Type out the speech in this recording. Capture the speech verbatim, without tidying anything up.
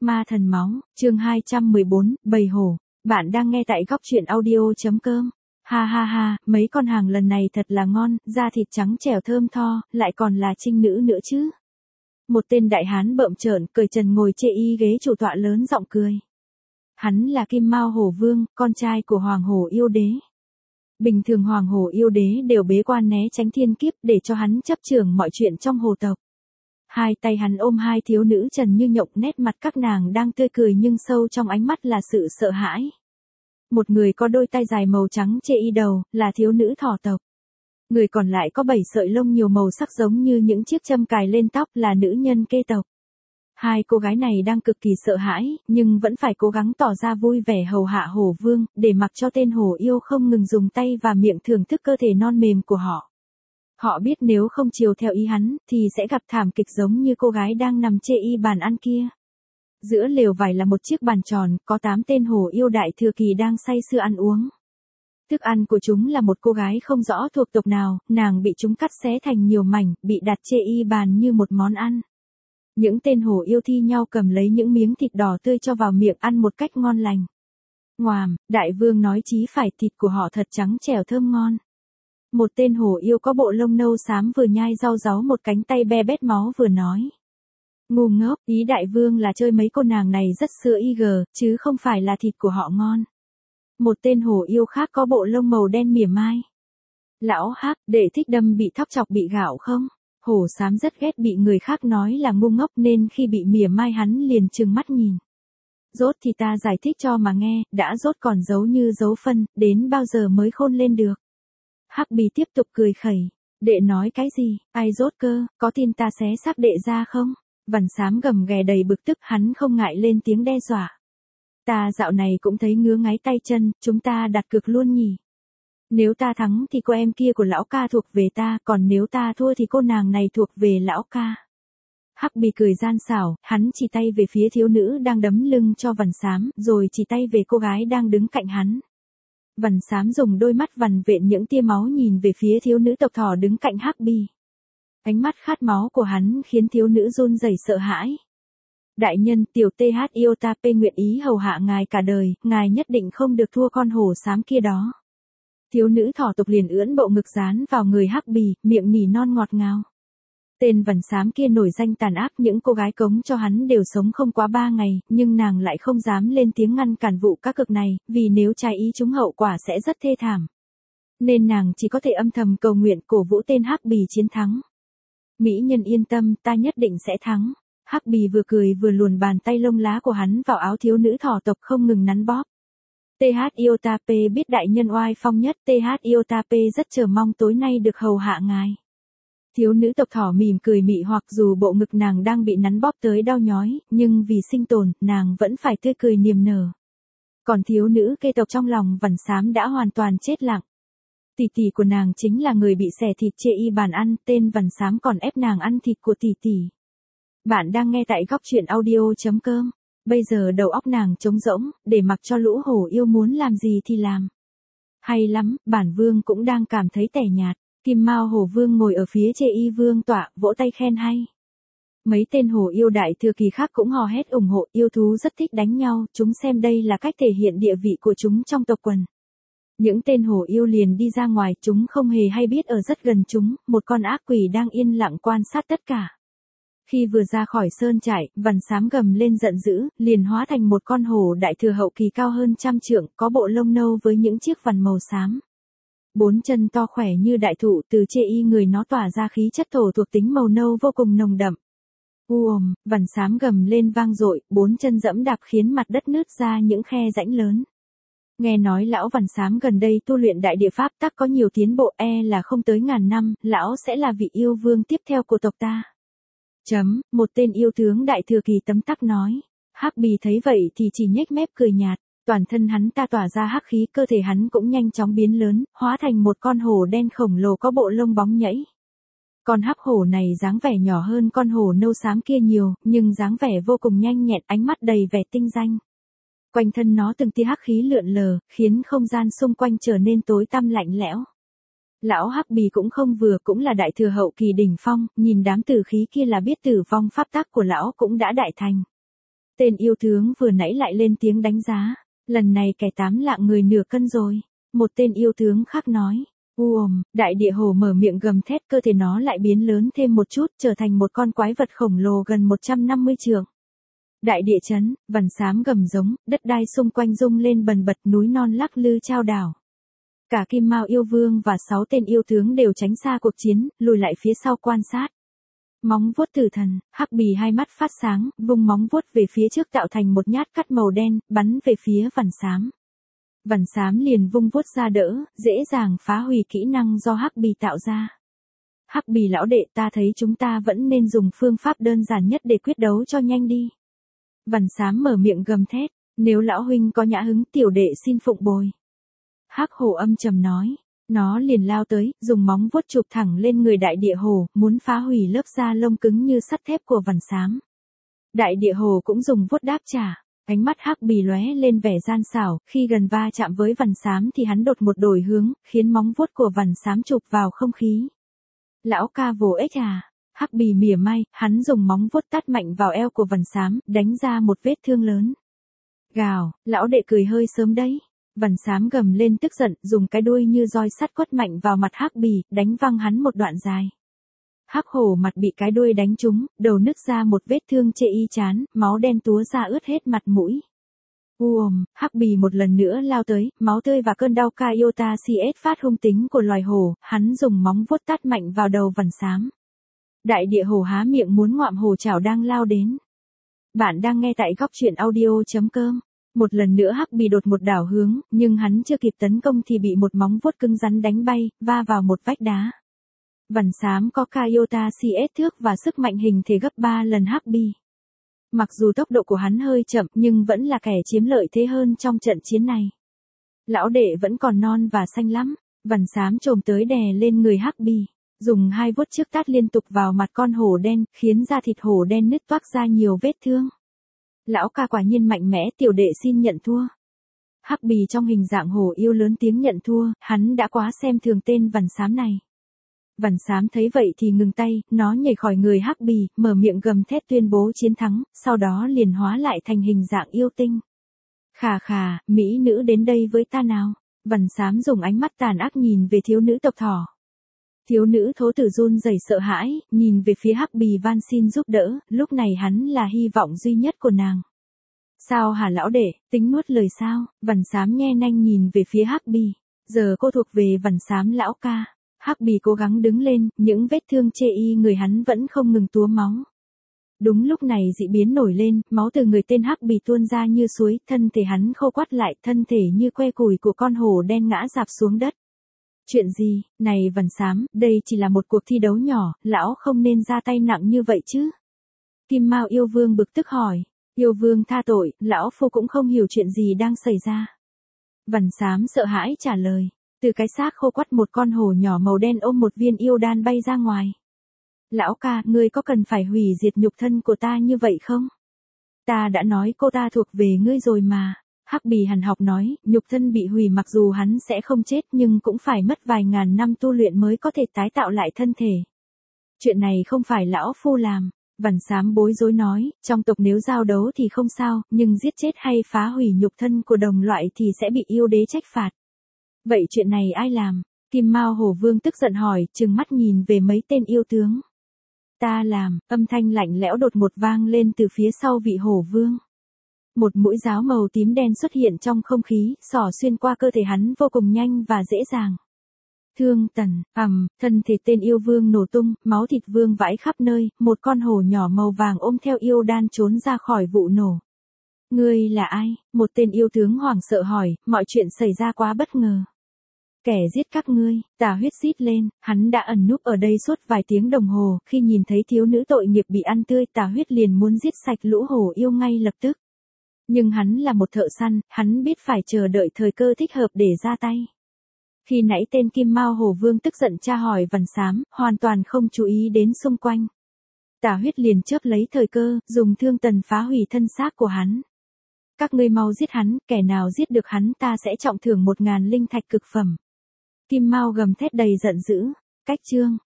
Ma thần máu, chương hai trăm mười bốn, bầy hổ. Bạn đang nghe tại góc truyện audio.com. Ha ha ha, mấy con hàng lần này thật là ngon, da thịt trắng trẻo thơm tho, lại còn là trinh nữ nữa chứ. Một tên đại hán bợm trợn, cởi trần ngồi chê y ghế chủ tọa lớn giọng cười. Hắn là Kim Mao Hổ Vương, con trai của Hoàng Hổ Yêu Đế. Bình thường Hoàng Hổ Yêu Đế đều bế quan né tránh thiên kiếp để cho hắn chấp trưởng mọi chuyện trong hồ tộc. Hai tay hắn ôm hai thiếu nữ trần như nhộng, nét mặt các nàng đang tươi cười nhưng sâu trong ánh mắt là sự sợ hãi. Một người có đôi tai dài màu trắng chê y đầu, là thiếu nữ thỏ tộc. Người còn lại có bảy sợi lông nhiều màu sắc giống như những chiếc châm cài lên tóc, là nữ nhân kê tộc. Hai cô gái này đang cực kỳ sợ hãi, nhưng vẫn phải cố gắng tỏ ra vui vẻ hầu hạ hổ vương, để mặc cho tên hổ yêu không ngừng dùng tay và miệng thưởng thức cơ thể non mềm của họ. Họ biết nếu không chiều theo ý hắn, thì sẽ gặp thảm kịch giống như cô gái đang nằm chê y bàn ăn kia. Giữa lều vải là một chiếc bàn tròn, có tám tên hổ yêu đại thừa kỳ đang say sưa ăn uống. Thức ăn của chúng là một cô gái không rõ thuộc tộc nào, nàng bị chúng cắt xé thành nhiều mảnh, bị đặt chê y bàn như một món ăn. Những tên hổ yêu thi nhau cầm lấy những miếng thịt đỏ tươi cho vào miệng ăn một cách ngon lành. Ngoàm, đại vương nói chí phải, thịt của họ thật trắng trẻo thơm ngon. Một tên hổ yêu có bộ lông nâu xám vừa nhai rau ráu một cánh tay be bét máu vừa nói. Ngu ngốc, ý đại vương là chơi mấy cô nàng này rất sữa y gờ, chứ không phải là thịt của họ ngon. Một tên hổ yêu khác có bộ lông màu đen mỉa mai. Lão Hắc, đệ thích đâm bị thóc chọc bị gạo không? Hổ xám rất ghét bị người khác nói là ngu ngốc nên khi bị mỉa mai hắn liền trừng mắt nhìn. Rốt thì ta giải thích cho mà nghe, đã rốt còn giấu như giấu phân, đến bao giờ mới khôn lên được. Hắc Bì tiếp tục cười khẩy. Đệ nói cái gì, ai rốt cơ, có tin ta xé xác đệ ra không? Vằn xám gầm ghè đầy bực tức, hắn không ngại lên tiếng đe dọa. Ta dạo này cũng thấy ngứa ngáy tay chân, chúng ta đặt cược luôn nhỉ. Nếu ta thắng thì cô em kia của lão ca thuộc về ta, còn nếu ta thua thì cô nàng này thuộc về lão ca. Hắc Bì cười gian xảo, hắn chỉ tay về phía thiếu nữ đang đấm lưng cho vằn xám, rồi chỉ tay về cô gái đang đứng cạnh hắn. Vằn xám dùng đôi mắt vằn vện những tia máu nhìn về phía thiếu nữ tộc thỏ đứng cạnh Hắc Bì. Ánh mắt khát máu của hắn khiến thiếu nữ run rẩy sợ hãi. Đại nhân, tiểu tê hát Iotape nguyện ý hầu hạ ngài cả đời, ngài nhất định không được thua con hổ xám kia đó. Thiếu nữ thỏ tộc liền ưỡn bộ ngực dán vào người Hắc Bì, miệng nỉ non ngọt ngào. Tên vằn xám kia nổi danh tàn ác, những cô gái cống cho hắn đều sống không quá ba ngày, nhưng nàng lại không dám lên tiếng ngăn cản vụ cá cược này, vì nếu trái ý chúng hậu quả sẽ rất thê thảm. Nên nàng chỉ có thể âm thầm cầu nguyện cổ vũ tên Hắc Bì chiến thắng. Mỹ nhân yên tâm, ta nhất định sẽ thắng. Hắc Bì vừa cười vừa luồn bàn tay lông lá của hắn vào áo thiếu nữ thỏ tộc không ngừng nắn bóp. tê hát Iotape biết đại nhân oai phong nhất, tê hát Iotape rất chờ mong tối nay được hầu hạ ngài. Thiếu nữ tộc thỏ mỉm cười mị hoặc dù bộ ngực nàng đang bị nắn bóp tới đau nhói, nhưng vì sinh tồn, nàng vẫn phải tươi cười niềm nở. Còn thiếu nữ kê tộc trong lòng vằn xám đã hoàn toàn chết lặng. Tỷ tỷ của nàng chính là người bị xẻ thịt chê y bàn ăn, tên vằn xám còn ép nàng ăn thịt của tỷ tỷ. Bạn đang nghe tại góc truyện audio.com. Bây giờ đầu óc nàng trống rỗng, để mặc cho lũ hổ yêu muốn làm gì thì làm. Hay lắm, bản vương cũng đang cảm thấy tẻ nhạt. Kim Mao Hổ Vương ngồi ở phía chê y vương tọa, vỗ tay khen hay. Mấy tên hổ yêu đại thừa kỳ khác cũng hò hét ủng hộ, yêu thú rất thích đánh nhau, chúng xem đây là cách thể hiện địa vị của chúng trong tộc quần. Những tên hổ yêu liền đi ra ngoài, chúng không hề hay biết ở rất gần chúng, một con ác quỷ đang yên lặng quan sát tất cả. Khi vừa ra khỏi sơn trại, vằn xám gầm lên giận dữ, liền hóa thành một con hổ đại thừa hậu kỳ cao hơn trăm trượng, có bộ lông nâu với những chiếc vằn màu xám. Bốn chân to khỏe như đại thụ, từ chê y người nó tỏa ra khí chất thổ thuộc tính màu nâu vô cùng nồng đậm. Uồm, vằn xám gầm lên vang dội, bốn chân dẫm đạp khiến mặt đất nứt ra những khe rãnh lớn. Nghe nói lão vằn xám gần đây tu luyện đại địa pháp tắc có nhiều tiến bộ, e là không tới ngàn năm, lão sẽ là vị yêu vương tiếp theo của tộc ta. Chấm, một tên yêu tướng đại thừa kỳ tấm tắc nói. Hắc Bì thấy vậy thì chỉ nhếch mép cười nhạt, toàn thân hắn ta tỏa ra hắc khí, cơ thể hắn cũng nhanh chóng biến lớn, hóa thành một con hổ đen khổng lồ có bộ lông bóng nhẫy. Con hắc hổ này dáng vẻ nhỏ hơn con hổ nâu xám kia nhiều, nhưng dáng vẻ vô cùng nhanh nhẹn, ánh mắt đầy vẻ tinh danh. Quanh thân nó từng tia hắc khí lượn lờ, khiến không gian xung quanh trở nên tối tăm lạnh lẽo. Lão Hắc Bì cũng không vừa, cũng là đại thừa hậu kỳ đỉnh phong, nhìn đám tử khí kia là biết tử vong pháp tắc của lão cũng đã đại thành. Tên yêu tướng vừa nãy lại lên tiếng đánh giá. Lần này kẻ tám lạng người nửa cân rồi. Một tên yêu tướng khác nói. Uồm, đại địa hổ mở miệng gầm thét, cơ thể nó lại biến lớn thêm một chút, trở thành một con quái vật khổng lồ gần một trăm năm mươi trượng. Đại địa chấn, vằn xám gầm giống, đất đai xung quanh rung lên bần bật, núi non lắc lư chao đảo. Cả Kim Mao yêu vương và sáu tên yêu tướng đều tránh xa cuộc chiến, lùi lại phía sau quan sát. Móng vuốt tử thần, Hắc Bì hai mắt phát sáng, vung móng vuốt về phía trước tạo thành một nhát cắt màu đen, bắn về phía vằn xám. Vằn xám liền vung vuốt ra đỡ, dễ dàng phá hủy kỹ năng do Hắc Bì tạo ra. Hắc Bì lão đệ, ta thấy chúng ta vẫn nên dùng phương pháp đơn giản nhất để quyết đấu cho nhanh đi. Vằn xám mở miệng gầm thét, nếu lão huynh có nhã hứng, tiểu đệ xin phụng bồi. Hắc hổ âm trầm nói, nó liền lao tới, dùng móng vuốt chụp thẳng lên người đại địa hổ, muốn phá hủy lớp da lông cứng như sắt thép của vằn xám. Đại địa hổ cũng dùng vuốt đáp trả, ánh mắt Hắc Bì lóe lên vẻ gian xảo, khi gần va chạm với vằn xám thì hắn đột một đổi hướng, khiến móng vuốt của vằn xám chụp vào không khí. Lão ca vô ích à? Hắc Bì mỉa mai, hắn dùng móng vuốt tát mạnh vào eo của vằn xám, đánh ra một vết thương lớn. Gào, lão đệ cười hơi sớm đấy. Vằn xám gầm lên tức giận, dùng cái đuôi như roi sắt quất mạnh vào mặt Hắc Bì, đánh văng hắn một đoạn dài. Hắc hổ mặt bị cái đuôi đánh trúng, đầu nứt ra một vết thương chê y chán, máu đen túa ra ướt hết mặt mũi. Uồm, Hắc Bì một lần nữa lao tới, máu tươi và cơn đau Kaiota xê ét phát hung tính của loài hổ, hắn dùng móng vuốt tát mạnh vào đầu vằn xám. Đại địa hổ há miệng muốn ngoạm hổ chảo đang lao đến. Bạn đang nghe tại góc truyện audio chấm com. Một lần nữa Hắc Bì đột một đảo hướng, nhưng hắn chưa kịp tấn công thì bị một móng vuốt cứng rắn đánh bay, va vào một vách đá. Vằn xám có Kaiota xê ét thước và sức mạnh hình thể gấp ba lần Hắc Bì. Mặc dù tốc độ của hắn hơi chậm nhưng vẫn là kẻ chiếm lợi thế hơn trong trận chiến này. Lão đệ vẫn còn non và xanh lắm. Vằn xám chồm tới đè lên người Hắc Bì, dùng hai vuốt trước tát liên tục vào mặt con hổ đen, khiến da thịt hổ đen nứt toác ra nhiều vết thương. Lão ca quả nhiên mạnh mẽ, tiểu đệ xin nhận thua. Hắc Bì trong hình dạng hổ yêu lớn tiếng nhận thua, hắn đã quá xem thường tên vằn xám này. Vằn xám thấy vậy thì ngừng tay, nó nhảy khỏi người Hắc Bì, mở miệng gầm thét tuyên bố chiến thắng, sau đó liền hóa lại thành hình dạng yêu tinh. Khà khà, mỹ nữ đến đây với ta nào. Vằn xám dùng ánh mắt tàn ác nhìn về thiếu nữ tộc thỏ. Thiếu nữ thố tử run rẩy sợ hãi, nhìn về phía Hắc Bì van xin giúp đỡ, lúc này hắn là hy vọng duy nhất của nàng. Sao hả lão đệ, tính nuốt lời sao? Vằn xám nhe nanh nhìn về phía Hắc Bì. Giờ cô thuộc về vằn xám lão ca. Hắc Bì cố gắng đứng lên, những vết thương chê y người hắn vẫn không ngừng túa máu. Đúng lúc này dị biến nổi lên, máu từ người tên Hắc Bì tuôn ra như suối, thân thể hắn khô quắt lại, thân thể như que củi của con hổ đen ngã rạp xuống đất. Chuyện gì, này vằn xám, đây chỉ là một cuộc thi đấu nhỏ, lão không nên ra tay nặng như vậy chứ. Kim Mao yêu vương bực tức hỏi, yêu vương tha tội, lão phu cũng không hiểu chuyện gì đang xảy ra. Vằn xám sợ hãi trả lời, từ cái xác khô quắt một con hổ nhỏ màu đen ôm một viên yêu đan bay ra ngoài. Lão ca, ngươi có cần phải hủy diệt nhục thân của ta như vậy không? Ta đã nói cô ta thuộc về ngươi rồi mà. Hắc Bì hằn học nói, nhục thân bị hủy mặc dù hắn sẽ không chết nhưng cũng phải mất vài ngàn năm tu luyện mới có thể tái tạo lại thân thể. Chuyện này không phải lão phu làm. Vằn xám bối rối nói, trong tộc nếu giao đấu thì không sao, nhưng giết chết hay phá hủy nhục thân của đồng loại thì sẽ bị yêu đế trách phạt. Vậy chuyện này ai làm? Kim Mao hổ vương tức giận hỏi, trừng mắt nhìn về mấy tên yêu tướng. Ta làm, âm thanh lạnh lẽo đột một vang lên từ phía sau vị hổ vương. Một mũi giáo màu tím đen xuất hiện trong không khí, xỏ xuyên qua cơ thể hắn vô cùng nhanh và dễ dàng. Thương tần, ầm, thân thể tên yêu vương nổ tung, máu thịt vương vãi khắp nơi, một con hổ nhỏ màu vàng ôm theo yêu đan trốn ra khỏi vụ nổ. Ngươi là ai? Một tên yêu tướng hoảng sợ hỏi, mọi chuyện xảy ra quá bất ngờ. Kẻ giết các ngươi, Tà Huyết rít lên, hắn đã ẩn núp ở đây suốt vài tiếng đồng hồ, khi nhìn thấy thiếu nữ tội nghiệp bị ăn tươi, Tà Huyết liền muốn giết sạch lũ hổ yêu ngay lập tức. Nhưng hắn là một thợ săn, hắn biết phải chờ đợi thời cơ thích hợp để ra tay. Khi nãy tên Kim Mao hổ vương tức giận tra hỏi vằn xám, hoàn toàn không chú ý đến xung quanh. Tà Huyết liền chớp lấy thời cơ, dùng thương tần phá hủy thân xác của hắn. Các ngươi mau giết hắn, kẻ nào giết được hắn ta sẽ trọng thưởng một ngàn linh thạch cực phẩm. Kim Mao gầm thét đầy giận dữ. Cách chương